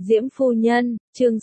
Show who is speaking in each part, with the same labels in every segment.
Speaker 1: Diễm phu nhân, chương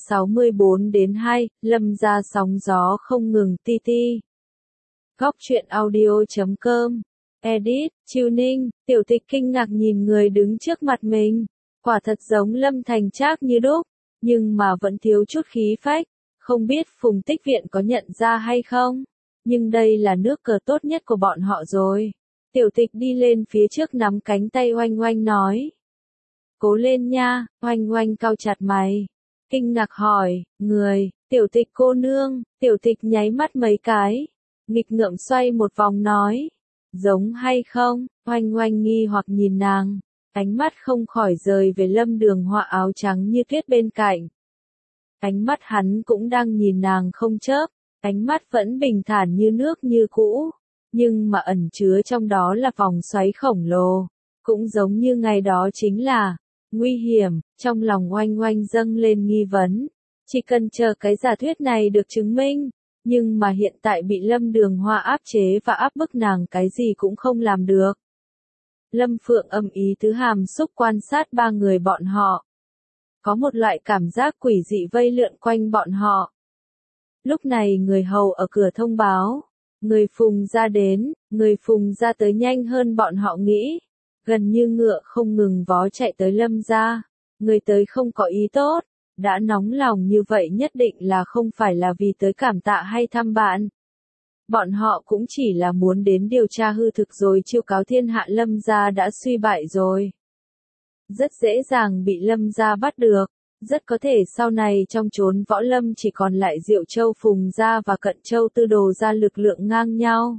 Speaker 1: 64-2, Lâm gia sóng gió không ngừng ti ti. Góc truyện audio.com. Edit, Chiêu Ninh, Tiểu Tịch kinh ngạc nhìn người đứng trước mặt mình. Quả thật giống Lâm Thành Trác như đúc, nhưng mà vẫn thiếu chút khí phách. Không biết Phùng Tích Viện có nhận ra hay không? Nhưng đây là nước cờ tốt nhất của bọn họ rồi. Tiểu Tịch đi lên phía trước nắm cánh tay Oanh Oanh nói. Cố lên nha, Oanh Oanh cau chặt mày. Kinh ngạc hỏi, người, Tiểu Tịch cô nương, Tiểu Tịch nháy mắt mấy cái. Nghịch ngợm xoay một vòng nói. Giống hay không? Oanh Oanh nghi hoặc nhìn nàng. Ánh mắt không khỏi rời về Lâm Đường Họa áo trắng như tuyết bên cạnh. Ánh mắt hắn cũng đang nhìn nàng không chớp. Ánh mắt vẫn bình thản như nước như cũ. Nhưng mà ẩn chứa trong đó là vòng xoáy khổng lồ. Cũng giống như ngày đó chính là nguy hiểm, trong lòng Oanh Oanh dâng lên nghi vấn. Chỉ cần chờ cái giả thuyết này được chứng minh, nhưng mà hiện tại bị Lâm Đường Hoa áp chế và áp bức nàng cái gì cũng không làm được. Lâm Phượng âm ý tứ hàm xúc quan sát ba người bọn họ. Có một loại cảm giác quỷ dị vây lượn quanh bọn họ. Lúc này người hầu ở cửa thông báo, người Phùng ra đến, người Phùng ra tới nhanh hơn bọn họ nghĩ. Gần như ngựa không ngừng vó chạy tới Lâm gia, người tới không có ý tốt, đã nóng lòng như vậy nhất định là không phải là vì tới cảm tạ hay thăm bạn. Bọn họ cũng chỉ là muốn đến điều tra hư thực rồi chiêu cáo thiên hạ Lâm gia đã suy bại rồi. Rất dễ dàng bị Lâm gia bắt được, rất có thể sau này trong chốn võ lâm chỉ còn lại Diệu Châu Phùng gia và Cận Châu Tư Đồ gia lực lượng ngang nhau.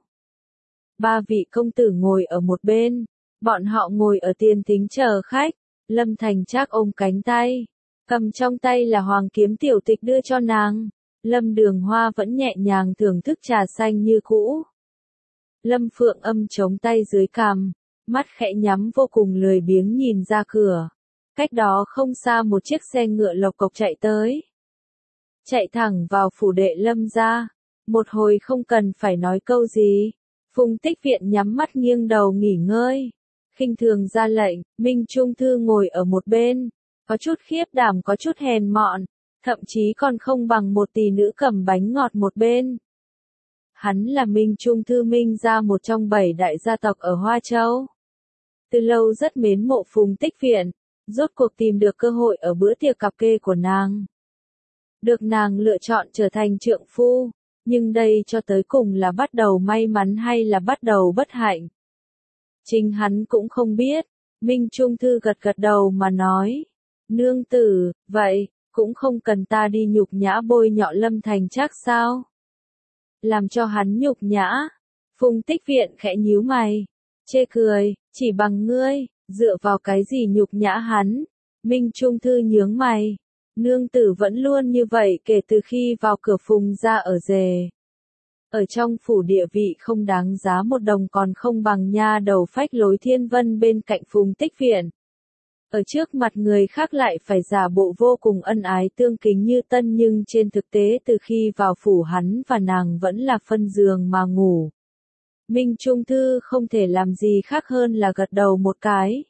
Speaker 1: Ba vị công tử ngồi ở một bên. Bọn họ ngồi ở tiền thính chờ khách, Lâm Thành Trác ôm cánh tay, cầm trong tay là hoàng kiếm Tiểu Tịch đưa cho nàng. Lâm Đường Hoa vẫn nhẹ nhàng thưởng thức trà xanh như cũ. Lâm Phượng âm chống tay dưới cằm, mắt khẽ nhắm vô cùng lười biếng nhìn ra cửa. Cách đó không xa một chiếc xe ngựa lộc cộc chạy tới. Chạy thẳng vào phủ đệ Lâm gia, một hồi không cần phải nói câu gì. Phùng Tích Viện nhắm mắt nghiêng đầu nghỉ ngơi. Khinh thường ra lệnh, Minh Trung Thư ngồi ở một bên, có chút khiếp đảm có chút hèn mọn, thậm chí còn không bằng một tỷ nữ cầm bánh ngọt một bên. Hắn là Minh Trung Thư Minh gia một trong 7 đại gia tộc ở Hoa Châu. Từ lâu rất mến mộ Phùng Tích Viện, rốt cuộc tìm được cơ hội ở bữa tiệc cặp kê của nàng. Được nàng lựa chọn trở thành trượng phu, nhưng đây cho tới cùng là bắt đầu may mắn hay là bắt đầu bất hạnh. Chính hắn cũng không biết, Minh Trung Thư gật gật đầu mà nói. Nương tử, vậy, cũng không cần ta đi nhục nhã bôi nhọ Lâm Thành Trác sao? Làm cho hắn nhục nhã. Phùng Tích Viện khẽ nhíu mày, chê cười, chỉ bằng ngươi, dựa vào cái gì nhục nhã hắn? Minh Trung Thư nhướng mày. Nương tử vẫn luôn như vậy kể từ khi vào cửa Phùng ra ở rề. Ở trong phủ địa vị không đáng giá một đồng còn không bằng nha đầu phách lối Thiên Vân bên cạnh Phùng Tích Viện. Ở trước mặt người khác lại phải giả bộ vô cùng ân ái tương kính như tân nhưng trên thực tế từ khi vào phủ hắn và nàng vẫn là phân giường mà ngủ. Minh Trung Thư không thể làm gì khác hơn là gật đầu một cái.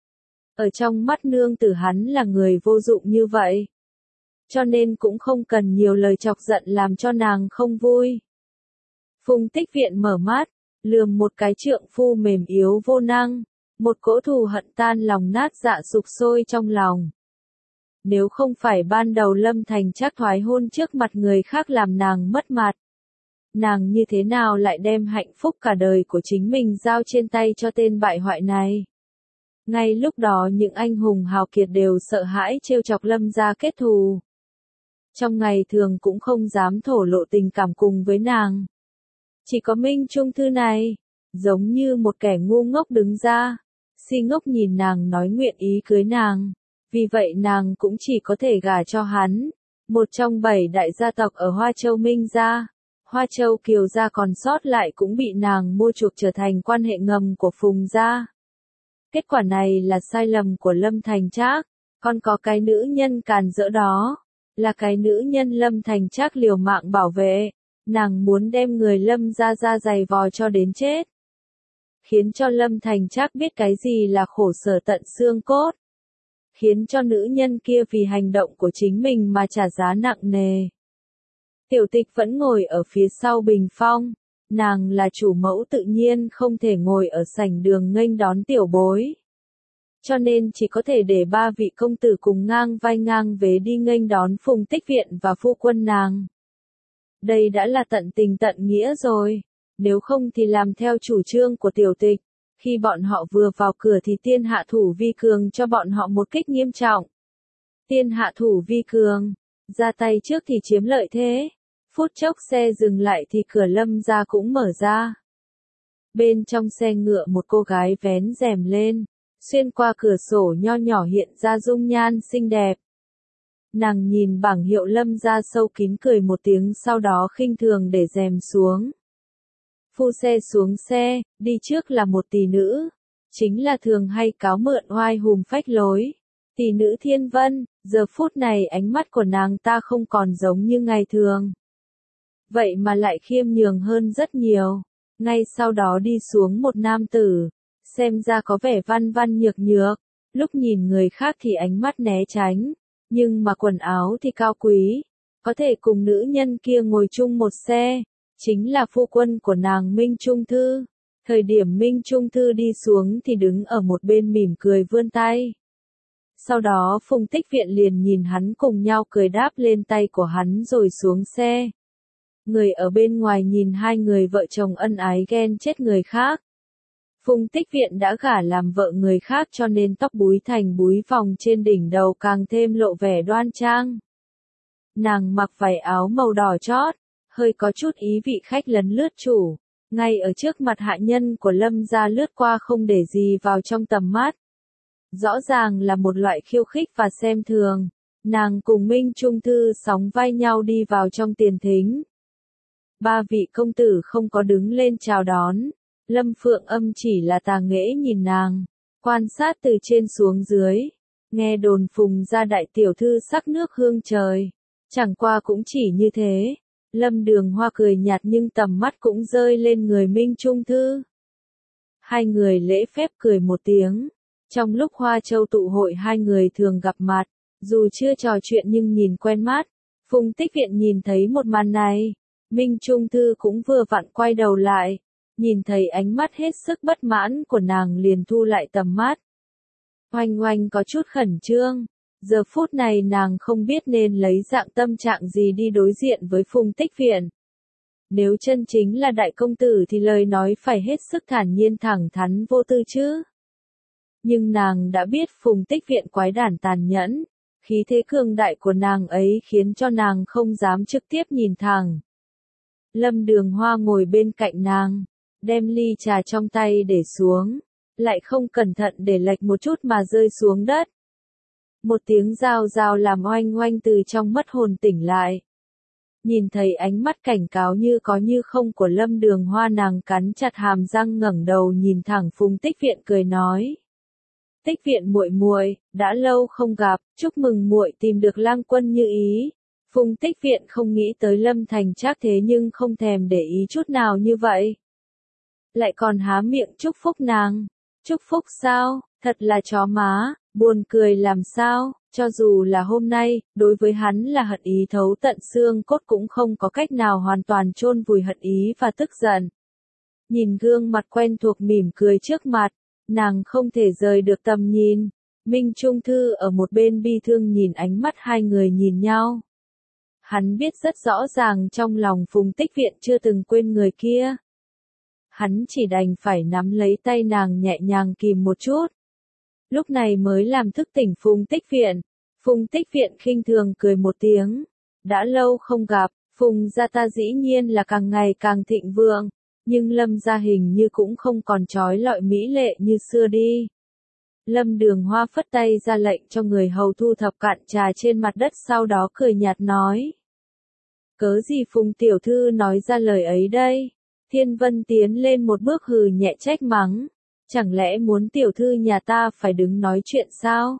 Speaker 1: Ở trong mắt nương tử hắn là người vô dụng như vậy. Cho nên cũng không cần nhiều lời chọc giận làm cho nàng không vui. Phùng Tích Viện mở mắt, lườm một cái trượng phu mềm yếu vô năng, một cỗ thù hận tan lòng nát dạ sục sôi trong lòng. Nếu không phải ban đầu Lâm Thành Trác thoái hôn trước mặt người khác làm nàng mất mặt, nàng như thế nào lại đem hạnh phúc cả đời của chính mình giao trên tay cho tên bại hoại này? Ngay lúc đó những anh hùng hào kiệt đều sợ hãi trêu chọc Lâm gia kết thù. Trong ngày thường cũng không dám thổ lộ tình cảm cùng với nàng. Chỉ có Minh Trung Thư này, giống như một kẻ ngu ngốc đứng ra, si ngốc nhìn nàng nói nguyện ý cưới nàng, vì vậy nàng cũng chỉ có thể gả cho hắn, một trong 7 đại gia tộc ở Hoa Châu Minh gia. Hoa Châu Kiều gia còn sót lại cũng bị nàng mua chuộc trở thành quan hệ ngầm của Phùng gia. Kết quả này là sai lầm của Lâm Thành Trác, còn có cái nữ nhân càn rỡ đó, là cái nữ nhân Lâm Thành Trác liều mạng bảo vệ. Nàng muốn đem người Lâm gia ra giày vò cho đến chết. Khiến cho Lâm Thành Trác biết cái gì là khổ sở tận xương cốt. khiến cho nữ nhân kia vì hành động của chính mình mà trả giá nặng nề. Tiểu Tịch vẫn ngồi ở phía sau bình phong, nàng là chủ mẫu tự nhiên không thể ngồi ở sảnh đường nghênh đón tiểu bối. Cho nên chỉ có thể để ba vị công tử cùng ngang vai ngang vế đi nghênh đón Phùng Tích Viện và phu quân nàng. Đây đã là tận tình tận nghĩa rồi, nếu không thì làm theo chủ trương của Tiểu Tịch. Khi bọn họ vừa vào cửa thì tiên hạ thủ vi cường cho bọn họ một kích nghiêm trọng. Tiên hạ thủ vi cường, ra tay trước thì chiếm lợi thế. Phút chốc xe dừng lại thì cửa Lâm gia cũng mở ra. Bên trong xe ngựa một cô gái vén rèm lên, xuyên qua cửa sổ nho nhỏ hiện ra dung nhan xinh đẹp. Nàng nhìn bảng hiệu Lâm gia sâu kín cười một tiếng, sau đó khinh thường để rèm xuống. Phu xe xuống xe, đi trước là một tỷ nữ, chính là thường hay cáo mượn oai hùm phách lối. Tỷ nữ Thiên Vân, giờ phút này ánh mắt của nàng ta không còn giống như ngày thường. Vậy mà lại khiêm nhường hơn rất nhiều. Ngay sau đó đi xuống một nam tử, xem ra có vẻ văn văn nhược nhược, lúc nhìn người khác thì ánh mắt né tránh, nhưng mà quần áo thì cao quý, có thể cùng nữ nhân kia ngồi chung một xe, chính là phu quân của nàng Minh Trung Thư. Thời điểm Minh Trung Thư đi xuống thì đứng ở một bên mỉm cười vươn tay. Sau đó Phùng Tích Viện liền nhìn hắn cùng nhau cười đáp lên tay của hắn rồi xuống xe. Người ở bên ngoài nhìn hai người vợ chồng ân ái ghen chết người khác. Phùng Tích Viện đã gả làm vợ người khác cho nên tóc búi thành búi vòng trên đỉnh đầu càng thêm lộ vẻ đoan trang. Nàng mặc váy áo màu đỏ chót, hơi có chút ý vị khách lấn lướt chủ, ngay ở trước mặt hạ nhân của Lâm gia lướt qua không để gì vào trong tầm mắt. Rõ ràng là một loại khiêu khích và xem thường, nàng cùng Minh Trung Thư sóng vai nhau đi vào trong tiền thính. Ba vị công tử không có đứng lên chào đón, Lâm Phượng Âm chỉ là tà nghễ nhìn nàng, quan sát từ trên xuống dưới, nghe đồn Phùng gia đại tiểu thư sắc nước hương trời, chẳng qua cũng chỉ như thế. Lâm Đường Hoa cười nhạt nhưng tầm mắt cũng rơi lên người Minh Trung Thư. Hai người lễ phép cười một tiếng, trong lúc Hoa Châu tụ hội hai người thường gặp mặt, dù chưa trò chuyện nhưng nhìn quen mắt. Phùng Tích Viện nhìn thấy một màn này, Minh Trung Thư cũng vừa vặn quay đầu lại, nhìn thấy ánh mắt hết sức bất mãn của nàng liền thu lại tầm mắt. Oanh Oanh có chút khẩn trương, giờ phút này nàng không biết nên lấy dạng tâm trạng gì đi đối diện với Phùng Tích Viện. Nếu chân chính là đại công tử thì lời nói phải hết sức thản nhiên thẳng thắn vô tư chứ. Nhưng nàng đã biết Phùng Tích Viện quái đản tàn nhẫn, khí thế cường đại của nàng ấy khiến cho nàng không dám trực tiếp nhìn thẳng. Lâm Đường Hoa ngồi bên cạnh nàng, đem ly trà trong tay để xuống, lại không cẩn thận để lệch một chút mà rơi xuống đất. Một tiếng rào rào làm Oanh Oanh từ trong mất hồn tỉnh lại. Nhìn thấy ánh mắt cảnh cáo như có như không của Lâm Đường Hoa, nàng cắn chặt hàm răng ngẩng đầu nhìn thẳng Phùng Tích Viện cười nói. Tích Viện muội muội, đã lâu không gặp, chúc mừng muội tìm được lang quân như ý. Phùng Tích Viện không nghĩ tới Lâm Thành Trác thế nhưng không thèm để ý chút nào như vậy. Lại còn há miệng chúc phúc nàng. Chúc phúc sao, thật là chó má, buồn cười làm sao, cho dù là hôm nay, đối với hắn là hận ý thấu tận xương cốt cũng không có cách nào hoàn toàn chôn vùi hận ý và tức giận. Nhìn gương mặt quen thuộc mỉm cười trước mặt, nàng không thể rời được tầm nhìn. Minh Trung Thư ở một bên bi thương nhìn ánh mắt hai người nhìn nhau. Hắn biết rất rõ ràng trong lòng Phùng Tích Viện chưa từng quên người kia. Hắn chỉ đành phải nắm lấy tay nàng nhẹ nhàng kìm một chút. Lúc này mới làm thức tỉnh Phùng Tích Viện. Phùng Tích Viện khinh thường cười một tiếng. Đã lâu không gặp, Phùng gia ta dĩ nhiên là càng ngày càng thịnh vượng, nhưng Lâm gia hình như cũng không còn trói lọi mỹ lệ như xưa đi. Lâm Đường Hoa phất tay ra lệnh cho người hầu thu thập cạn trà trên mặt đất, sau đó cười nhạt nói. Cớ gì Phùng tiểu thư nói ra lời ấy đây? Thiên Vân tiến lên một bước hừ nhẹ trách mắng. Chẳng lẽ muốn tiểu thư nhà ta phải đứng nói chuyện sao?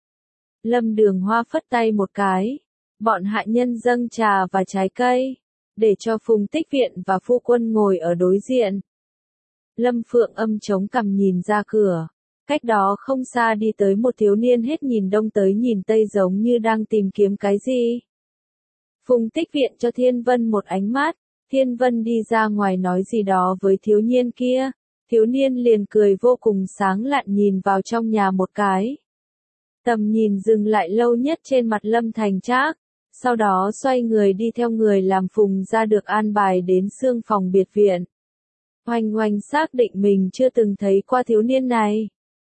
Speaker 1: Lâm Đường Hoa phất tay một cái. Bọn hạ nhân dâng trà và trái cây, để cho Phùng Tích Viện và phu quân ngồi ở đối diện. Lâm Phượng Âm chống cằm nhìn ra cửa. Cách đó không xa đi tới một thiếu niên hết nhìn đông tới nhìn tây giống như đang tìm kiếm cái gì. Phùng Tích Viện cho Thiên Vân một ánh mắt, Thiên Vân đi ra ngoài nói gì đó với thiếu niên kia, thiếu niên liền cười vô cùng sáng lạn nhìn vào trong nhà một cái. Tầm nhìn dừng lại lâu nhất trên mặt Lâm Thành Trác, sau đó xoay người đi theo người làm Phùng ra được an bài đến xương phòng biệt viện. Oanh Oanh xác định mình chưa từng thấy qua thiếu niên này.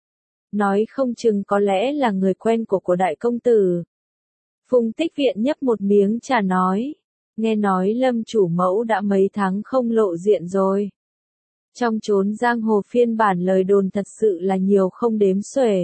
Speaker 1: Nói không chừng có lẽ là người quen của đại công tử. Phùng Tích Viện nhấp một miếng trà nói, nghe nói Lâm chủ mẫu đã mấy tháng không lộ diện rồi. Trong chốn giang hồ phiên bản lời đồn thật sự là nhiều không đếm xuể.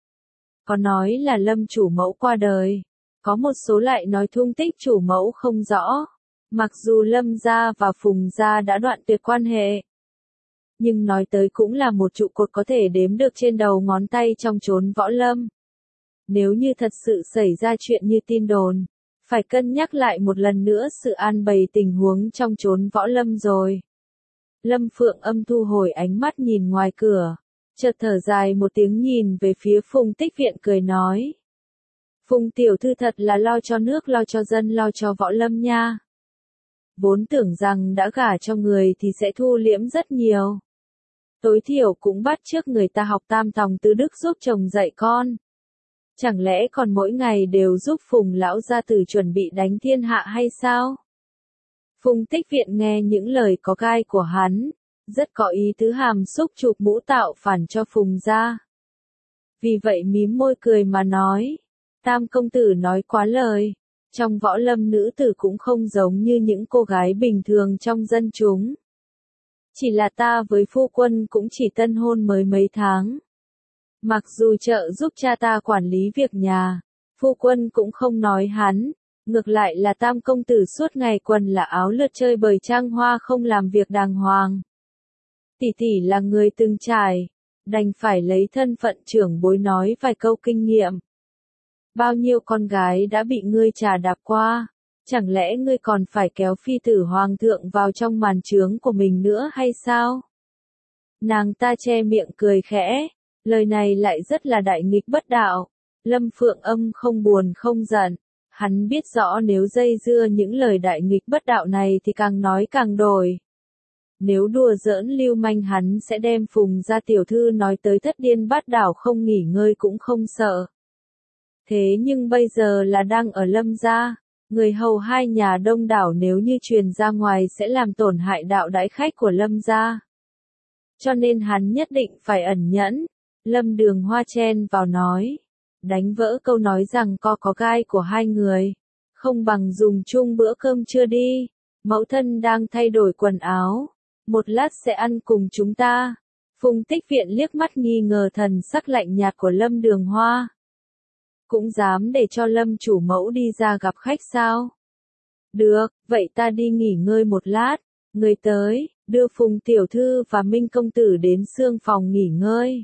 Speaker 1: Có nói là Lâm chủ mẫu qua đời, có một số lại nói tung tích chủ mẫu không rõ. Mặc dù Lâm gia và Phùng gia đã đoạn tuyệt quan hệ, nhưng nói tới cũng là một trụ cột có thể đếm được trên đầu ngón tay trong chốn võ lâm. Nếu như thật sự xảy ra chuyện như tin đồn, phải cân nhắc lại một lần nữa sự an bày tình huống trong chốn võ lâm rồi. Lâm Phượng Âm thu hồi ánh mắt nhìn ngoài cửa, chợt thở dài một tiếng nhìn về phía Phùng Tích Viện cười nói. Phùng tiểu thư thật là lo cho nước lo cho dân lo cho võ lâm nha. Vốn tưởng rằng đã gả cho người thì sẽ thu liễm rất nhiều. Tối thiểu cũng bắt chước người ta học tam tòng tứ đức giúp chồng dạy con. Chẳng lẽ còn mỗi ngày đều giúp Phùng lão gia tử chuẩn bị đánh thiên hạ hay sao? Phùng Tích Viện nghe những lời có gai của hắn, rất có ý tứ hàm xúc chụp mũ tạo phản cho Phùng gia. Vì vậy mím môi cười mà nói, Tam công tử nói quá lời, trong võ lâm nữ tử cũng không giống như những cô gái bình thường trong dân chúng. Chỉ là ta với phu quân cũng chỉ tân hôn mới mấy tháng. Mặc dù trợ giúp cha ta quản lý việc nhà, phu quân cũng không nói hắn, ngược lại là Tam công tử suốt ngày quần là áo lượt chơi bời trang hoa không làm việc đàng hoàng. Tỷ tỷ là người từng trải, đành phải lấy thân phận trưởng bối nói vài câu kinh nghiệm. Bao nhiêu con gái đã bị ngươi trà đạp qua, chẳng lẽ ngươi còn phải kéo phi tử hoàng thượng vào trong màn trướng của mình nữa hay sao? Nàng ta che miệng cười khẽ, lời này lại rất là đại nghịch bất đạo. Lâm Phượng Âm không buồn không giận, hắn biết rõ nếu dây dưa những lời đại nghịch bất đạo này thì càng nói càng đổi. Nếu đùa giỡn lưu manh hắn sẽ đem Phùng gia tiểu thư nói tới thất điên bát đảo không nghỉ ngơi cũng không sợ. Thế nhưng bây giờ là đang ở Lâm gia, người hầu hai nhà đông đảo nếu như truyền ra ngoài sẽ làm tổn hại đạo đãi khách của Lâm gia. Cho nên hắn nhất định phải ẩn nhẫn. Lâm Đường Hoa chen vào nói, đánh vỡ câu nói rằng có gai của hai người, không bằng dùng chung bữa cơm trưa đi, mẫu thân đang thay đổi quần áo, một lát sẽ ăn cùng chúng ta. Phùng Tích Viện liếc mắt nghi ngờ thần sắc lạnh nhạt của Lâm Đường Hoa. Cũng dám để cho Lâm chủ mẫu đi ra gặp khách sao? Được, vậy ta đi nghỉ ngơi một lát, người tới, đưa Phùng tiểu thư và Minh công tử đến xương phòng nghỉ ngơi.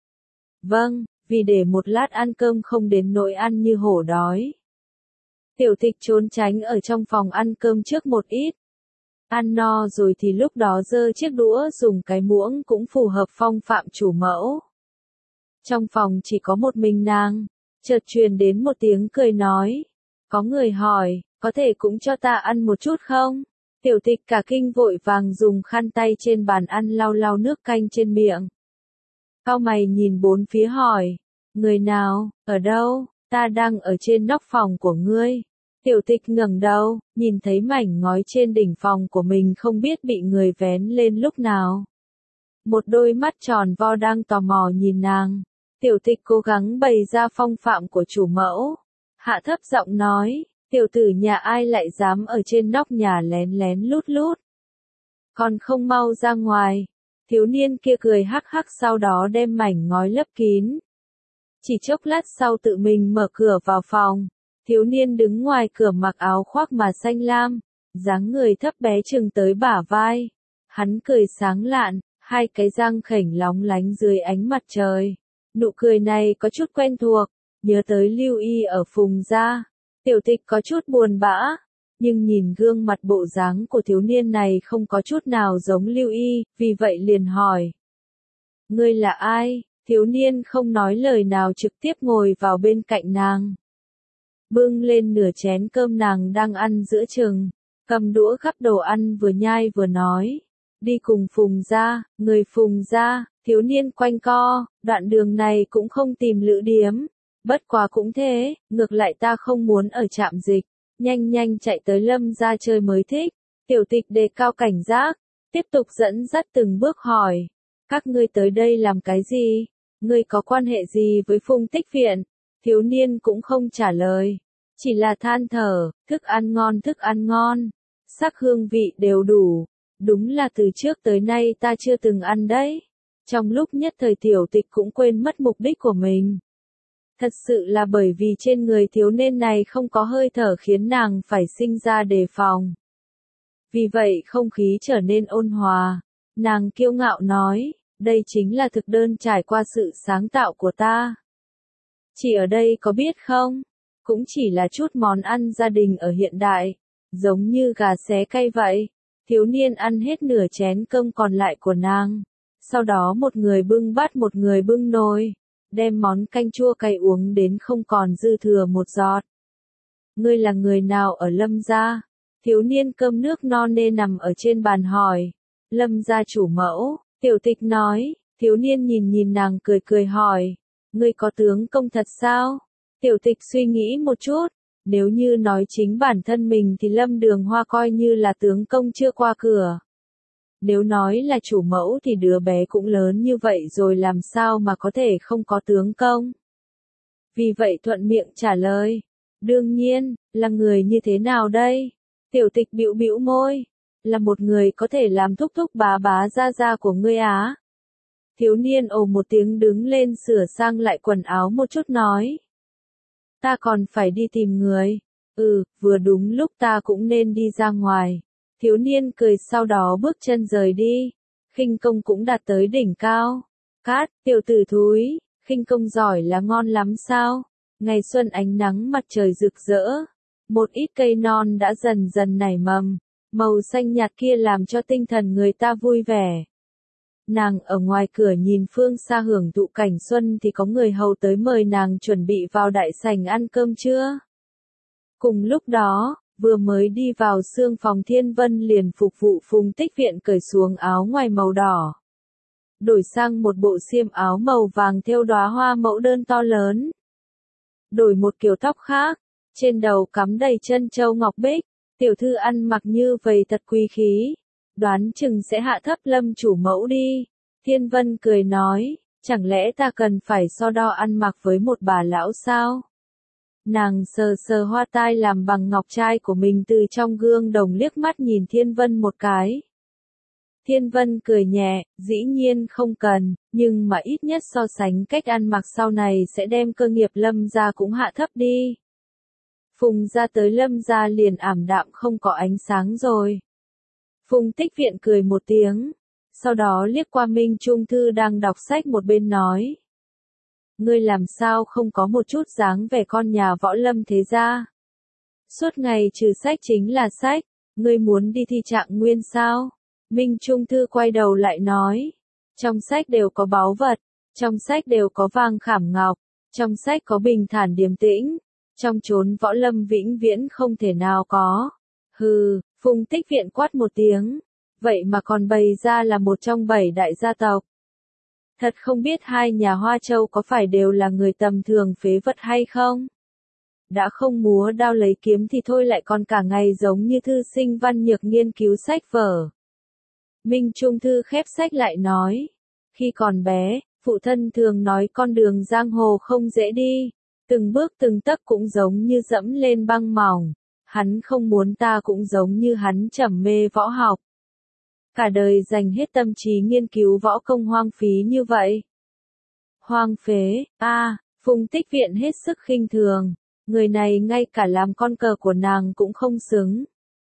Speaker 1: Vâng, vì để một lát ăn cơm không đến nỗi ăn như hổ đói. Tiểu Tịch trốn tránh ở trong phòng ăn cơm trước một ít. Ăn no rồi thì lúc đó giơ chiếc đũa dùng cái muỗng cũng phù hợp phong phạm chủ mẫu. Trong phòng chỉ có một mình nàng, chợt truyền đến một tiếng cười nói. Có người hỏi, có thể cũng cho ta ăn một chút không? Tiểu Tịch cả kinh vội vàng dùng khăn tay trên bàn ăn lau lau nước canh trên miệng. Cau mày nhìn bốn phía hỏi, người nào, ở đâu, ta đang ở trên nóc phòng của ngươi. Tiểu Tịch ngẩng đầu, nhìn thấy mảnh ngói trên đỉnh phòng của mình không biết bị người vén lên lúc nào. Một đôi mắt tròn vo đang tò mò nhìn nàng. Tiểu Tịch cố gắng bày ra phong phạm của chủ mẫu. Hạ thấp giọng nói, tiểu tử nhà ai lại dám ở trên nóc nhà lén lén lút lút. Còn không mau ra ngoài. Thiếu niên kia cười hắc hắc sau đó đem mảnh ngói lấp kín. Chỉ chốc lát sau tự mình mở cửa vào phòng. Thiếu niên đứng ngoài cửa mặc áo khoác mà xanh lam, dáng người thấp bé chừng tới bả vai. Hắn cười sáng lạn, hai cái răng khểnh lóng lánh dưới ánh mặt trời. Nụ cười này có chút quen thuộc, nhớ tới Lưu Y ở Phùng gia. Tiểu Tịch có chút buồn bã, nhưng nhìn gương mặt bộ dáng của thiếu niên này không có chút nào giống Lưu Y, vì vậy liền hỏi. Ngươi là ai? Thiếu niên không nói lời nào trực tiếp ngồi vào bên cạnh nàng. Bưng lên nửa chén cơm nàng đang ăn giữa chừng, cầm đũa gắp đồ ăn vừa nhai vừa nói. Đi cùng Phùng gia, người Phùng gia, thiếu niên quanh co, đoạn đường này cũng không tìm lữ điếm. Bất quá cũng thế, ngược lại ta không muốn ở trạm dịch, nhanh nhanh chạy tới Lâm gia chơi mới thích. Tiểu Tịch đề cao cảnh giác, tiếp tục dẫn dắt từng bước hỏi. Các ngươi tới đây làm cái gì? Ngươi có quan hệ gì với Phùng Tích Viện? Thiếu niên cũng không trả lời, chỉ là than thở, thức ăn ngon, sắc hương vị đều đủ. Đúng là từ trước tới nay ta chưa từng ăn đấy. Trong lúc nhất thời Tiểu Tịch cũng quên mất mục đích của mình. Thật sự là bởi vì trên người thiếu niên này không có hơi thở khiến nàng phải sinh ra đề phòng. Vì vậy không khí trở nên ôn hòa. Nàng kiêu ngạo nói, đây chính là thực đơn trải qua sự sáng tạo của ta. Chỉ ở đây có biết không? Cũng chỉ là chút món ăn gia đình ở hiện đại, giống như gà xé cay vậy. Thiếu niên ăn hết nửa chén cơm còn lại của nàng. Sau đó một người bưng bát một người bưng nồi, đem món canh chua cay uống đến không còn dư thừa một giọt. Ngươi là người nào ở Lâm gia? Thiếu niên cơm nước no nê nằm ở trên bàn hỏi. Lâm gia chủ mẫu, Tiểu Tịch nói. Thiếu niên nhìn nàng cười cười hỏi. Ngươi có tướng công thật sao? Tiểu Tịch suy nghĩ một chút. Nếu như nói chính bản thân mình thì Lâm Đường Hoa coi như là tướng công chưa qua cửa. Nếu nói là chủ mẫu thì đứa bé cũng lớn như vậy rồi làm sao mà có thể không có tướng công. Vì vậy thuận miệng trả lời. Đương nhiên, là người như thế nào đây? Tiểu Tịch bĩu bĩu môi. Là một người có thể làm thúc thúc bá bá gia gia của ngươi á. Thiếu niên ồ một tiếng đứng lên sửa sang lại quần áo một chút nói. Ta còn phải đi tìm người. Vừa đúng lúc ta cũng nên đi ra ngoài. Thiếu niên cười sau đó bước chân rời đi. Khinh công cũng đạt tới đỉnh cao. Cát, tiểu tử thúi, khinh công giỏi là ngon lắm sao? Ngày xuân ánh nắng mặt trời rực rỡ. Một ít cây non đã dần dần nảy mầm. Màu xanh nhạt kia làm cho tinh thần người ta vui vẻ. Nàng ở ngoài cửa nhìn phương xa hưởng thụ cảnh xuân thì có người hầu tới mời nàng chuẩn bị vào đại sảnh ăn cơm trưa. Cùng lúc đó, vừa mới đi vào xương phòng Thiên Vân liền phục vụ Phùng Tích Viện cởi xuống áo ngoài màu đỏ. Đổi sang một bộ xiêm áo màu vàng thêu đóa hoa mẫu đơn to lớn. Đổi một kiểu tóc khác, trên đầu cắm đầy chân châu ngọc bích, tiểu thư ăn mặc như vậy thật quý khí. Đoán chừng sẽ hạ thấp Lâm chủ mẫu đi. Thiên Vân cười nói, chẳng lẽ ta cần phải so đo ăn mặc với một bà lão sao? Nàng sờ sờ hoa tai làm bằng ngọc trai của mình từ trong gương đồng liếc mắt nhìn Thiên Vân một cái. Thiên Vân cười nhẹ, dĩ nhiên không cần, nhưng mà ít nhất so sánh cách ăn mặc sau này sẽ đem cơ nghiệp Lâm gia cũng hạ thấp đi. Phùng gia tới Lâm gia liền ảm đạm không có ánh sáng rồi. Phùng Tích Viện cười một tiếng, sau đó liếc qua Minh Trung Thư đang đọc sách một bên nói. Ngươi làm sao không có một chút dáng vẻ con nhà võ lâm thế gia? Suốt ngày trừ sách chính là sách, ngươi muốn đi thi trạng nguyên sao? Minh Trung Thư quay đầu lại nói. Trong sách đều có báu vật, trong sách đều có vàng khảm ngọc, trong sách có bình thản điềm tĩnh, trong chốn võ lâm vĩnh viễn không thể nào có. Hừ, Phùng Tích Viện quát một tiếng, vậy mà còn bày ra là một trong 7 đại gia tộc. Thật không biết hai nhà Hoa Châu có phải đều là người tầm thường phế vật hay không? Đã không múa đao lấy kiếm thì thôi lại còn cả ngày giống như thư sinh văn nhược nghiên cứu sách vở. Minh Trung Thư khép sách lại nói, khi còn bé, phụ thân thường nói con đường giang hồ không dễ đi, từng bước từng tấc cũng giống như dẫm lên băng mỏng, hắn không muốn ta cũng giống như hắn trầm mê võ học. Cả đời dành hết tâm trí nghiên cứu võ công hoang phí như vậy. Hoang phế, Phùng Tích Viện hết sức khinh thường, người này ngay cả làm con cờ của nàng cũng không xứng.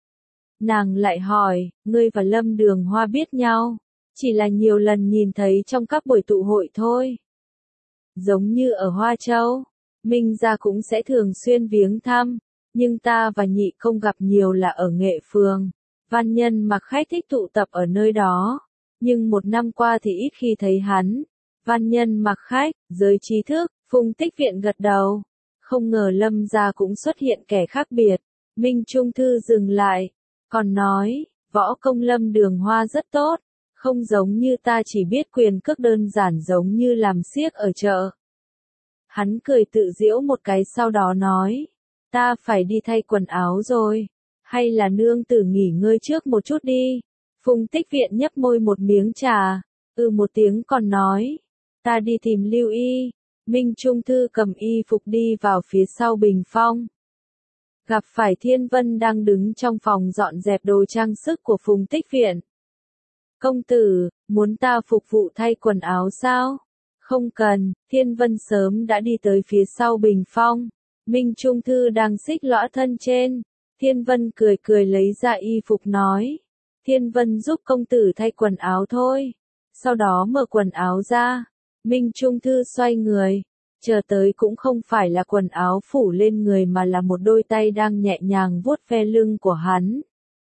Speaker 1: Nàng lại hỏi, ngươi và Lâm Đường Hoa biết nhau, chỉ là nhiều lần nhìn thấy trong các buổi tụ hội thôi. Giống như ở Hoa Châu, Minh gia cũng sẽ thường xuyên viếng thăm, nhưng ta và nhị không gặp nhiều là ở Nghệ Phường. Văn nhân mặc khách thích tụ tập ở nơi đó, nhưng một năm qua thì ít khi thấy hắn. văn nhân mặc khách, giới trí thức, Phùng Tích Viện gật đầu. Không ngờ Lâm gia cũng xuất hiện kẻ khác biệt. Minh Trung Thư dừng lại, còn nói, võ công Lâm Đường Hoa rất tốt, không giống như ta chỉ biết quyền cước đơn giản giống như làm xiếc ở chợ. Hắn cười tự giễu một cái sau đó nói, ta phải đi thay quần áo rồi, hay là nương tử nghỉ ngơi trước một chút đi. Phùng Tích Viện nhấp môi một miếng trà, một tiếng còn nói, ta đi tìm Lưu Y. Minh Trung Thư cầm y phục đi vào phía sau bình phong. Gặp phải Thiên Vân đang đứng trong phòng dọn dẹp đồ trang sức của Phùng Tích Viện. Công tử, muốn ta phục vụ thay quần áo sao? Không cần, Thiên Vân sớm đã đi tới phía sau bình phong. Minh Trung Thư đang xích lõa thân trên. Thiên Vân cười cười lấy ra y phục nói. Thiên Vân giúp công tử thay quần áo thôi. Sau đó mở quần áo ra. Minh Trung Thư xoay người. Chờ tới cũng không phải là quần áo phủ lên người mà là một đôi tay đang nhẹ nhàng vuốt ve lưng của hắn.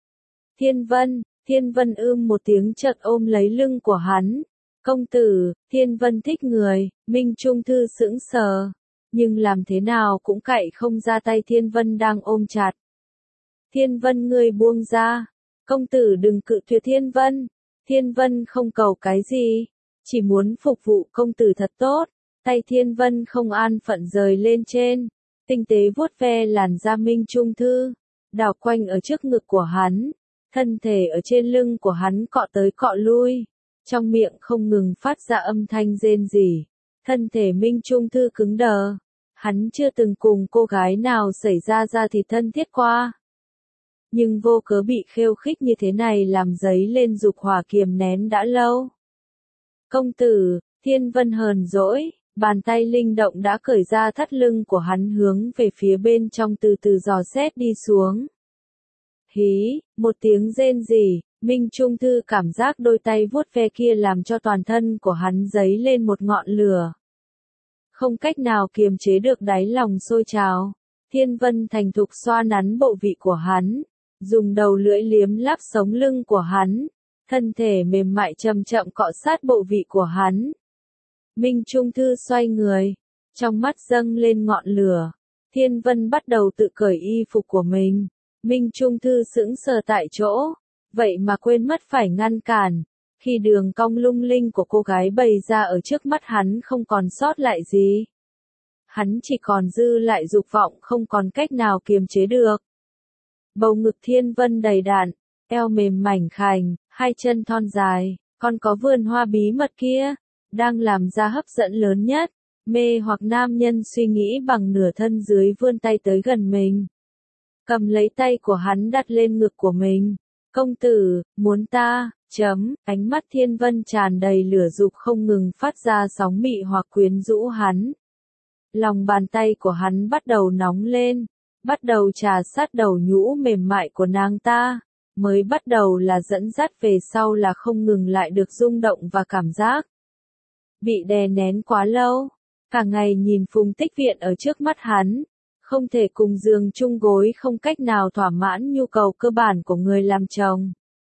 Speaker 1: Thiên Vân một tiếng chợt ôm lấy lưng của hắn. Công tử, Thiên Vân thích người, Minh Trung Thư sững sờ. Nhưng làm thế nào cũng cạy không ra tay Thiên Vân đang ôm chặt. Thiên Vân ngươi buông ra. Công tử đừng cự tuyệt Thiên Vân. Thiên Vân không cầu cái gì. Chỉ muốn phục vụ công tử thật tốt. Tay Thiên Vân không an phận rời lên trên. Tinh tế vuốt ve làn da Minh Trung Thư. Đảo quanh ở trước ngực của hắn. Thân thể ở trên lưng của hắn cọ tới cọ lui. Trong miệng không ngừng phát ra âm thanh rên rỉ. Thân thể Minh Trung Thư cứng đờ. Hắn chưa từng cùng cô gái nào xảy ra thịt thân thiết qua. Nhưng vô cớ bị khiêu khích như thế này làm dấy lên dục hỏa kiềm nén đã lâu. Công tử, Thiên Vân hờn dỗi, bàn tay linh động đã cởi ra thắt lưng của hắn hướng về phía bên trong từ từ dò xét đi xuống. Hí, một tiếng rên rỉ, Minh Trung Thư cảm giác đôi tay vuốt ve kia làm cho toàn thân của hắn dấy lên một ngọn lửa. Không cách nào kiềm chế được đáy lòng sôi trào. Thiên Vân thành thục xoa nắn bộ vị của hắn, dùng đầu lưỡi liếm láp sống lưng của hắn, thân thể mềm mại chậm chậm cọ sát bộ vị của hắn. Minh Trung Thư xoay người, trong mắt dâng lên ngọn lửa. Thiên Vân bắt đầu tự cởi y phục của mình. Minh Trung Thư sững sờ tại chỗ, vậy mà quên mất phải ngăn cản. Khi đường cong lung linh của cô gái bày ra ở trước mắt hắn không còn sót lại gì. Hắn chỉ còn dư lại dục vọng không còn cách nào kiềm chế được. Bầu ngực Thiên Vân đầy đặn, eo mềm mảnh khảnh, hai chân thon dài, còn có vườn hoa bí mật kia, đang làm ra hấp dẫn lớn nhất, mê hoặc nam nhân suy nghĩ bằng nửa thân dưới vươn tay tới gần mình. Cầm lấy tay của hắn đặt lên ngực của mình. Công tử, muốn ta, ánh mắt Thiên Vân tràn đầy lửa dục không ngừng phát ra sóng mị hoặc quyến rũ hắn. Lòng bàn tay của hắn bắt đầu nóng lên, bắt đầu trà sát đầu nhũ mềm mại của nàng ta, mới bắt đầu là dẫn dắt về sau là không ngừng lại được rung động và cảm giác. Bị đè nén quá lâu, cả ngày nhìn Phùng Tích Viện ở trước mắt hắn, không thể cùng giường chung gối không cách nào thỏa mãn nhu cầu cơ bản của người làm chồng.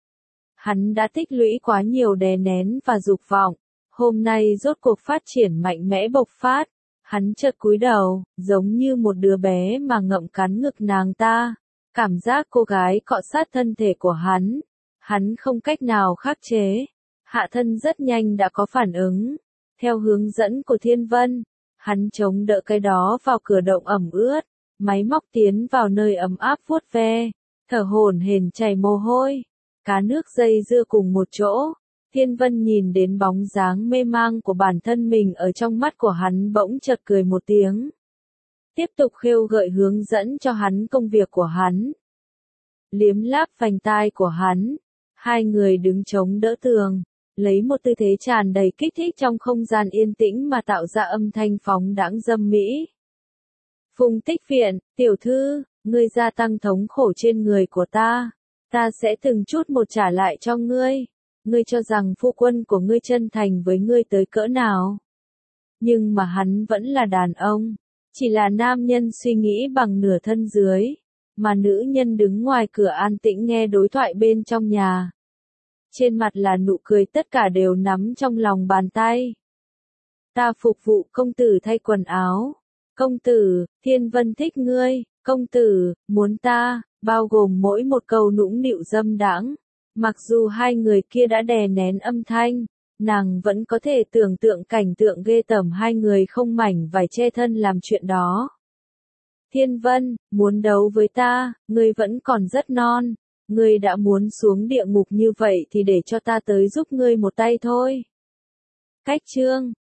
Speaker 1: Hắn đã tích lũy quá nhiều đè nén và dục vọng, hôm nay rốt cuộc phát triển mạnh mẽ bộc phát, hắn chợt cúi đầu, giống như một đứa bé mà ngậm cắn ngực nàng ta, cảm giác cô gái cọ sát thân thể của hắn không cách nào khắc chế, hạ thân rất nhanh đã có phản ứng, theo hướng dẫn của Thiên Vân, hắn chống đỡ cái đó vào cửa động ẩm ướt, máy móc tiến vào nơi ấm áp vuốt ve, thở hổn hển chảy mồ hôi. Cá nước dây dưa cùng một chỗ, Thiên Vân nhìn đến bóng dáng mê mang của bản thân mình ở trong mắt của hắn bỗng chợt cười một tiếng. Tiếp tục khêu gợi hướng dẫn cho hắn công việc của hắn. Liếm láp vành tai của hắn, hai người đứng chống đỡ tường, lấy một tư thế tràn đầy kích thích trong không gian yên tĩnh mà tạo ra âm thanh phóng đãng dâm mỹ. Phùng Tích Viện, tiểu thư, ngươi gia tăng thống khổ trên người của ta. Ta sẽ từng chút một trả lại cho ngươi. Ngươi cho rằng phu quân của ngươi chân thành với ngươi tới cỡ nào. Nhưng mà hắn vẫn là đàn ông. Chỉ là nam nhân suy nghĩ bằng nửa thân dưới. Mà nữ nhân đứng ngoài cửa an tĩnh nghe đối thoại bên trong nhà. Trên mặt là nụ cười tất cả đều nắm trong lòng bàn tay. Ta phục vụ công tử thay quần áo. Công tử, Thiên Vân thích ngươi, công tử, muốn ta, bao gồm mỗi một câu nũng nịu dâm đãng. Mặc dù hai người kia đã đè nén âm thanh, nàng vẫn có thể tưởng tượng cảnh tượng ghê tởm hai người không mảnh vải che thân làm chuyện đó. Thiên Vân, muốn đấu với ta, ngươi vẫn còn rất non. Ngươi đã muốn xuống địa ngục như vậy thì để cho ta tới giúp ngươi một tay thôi. Cách chương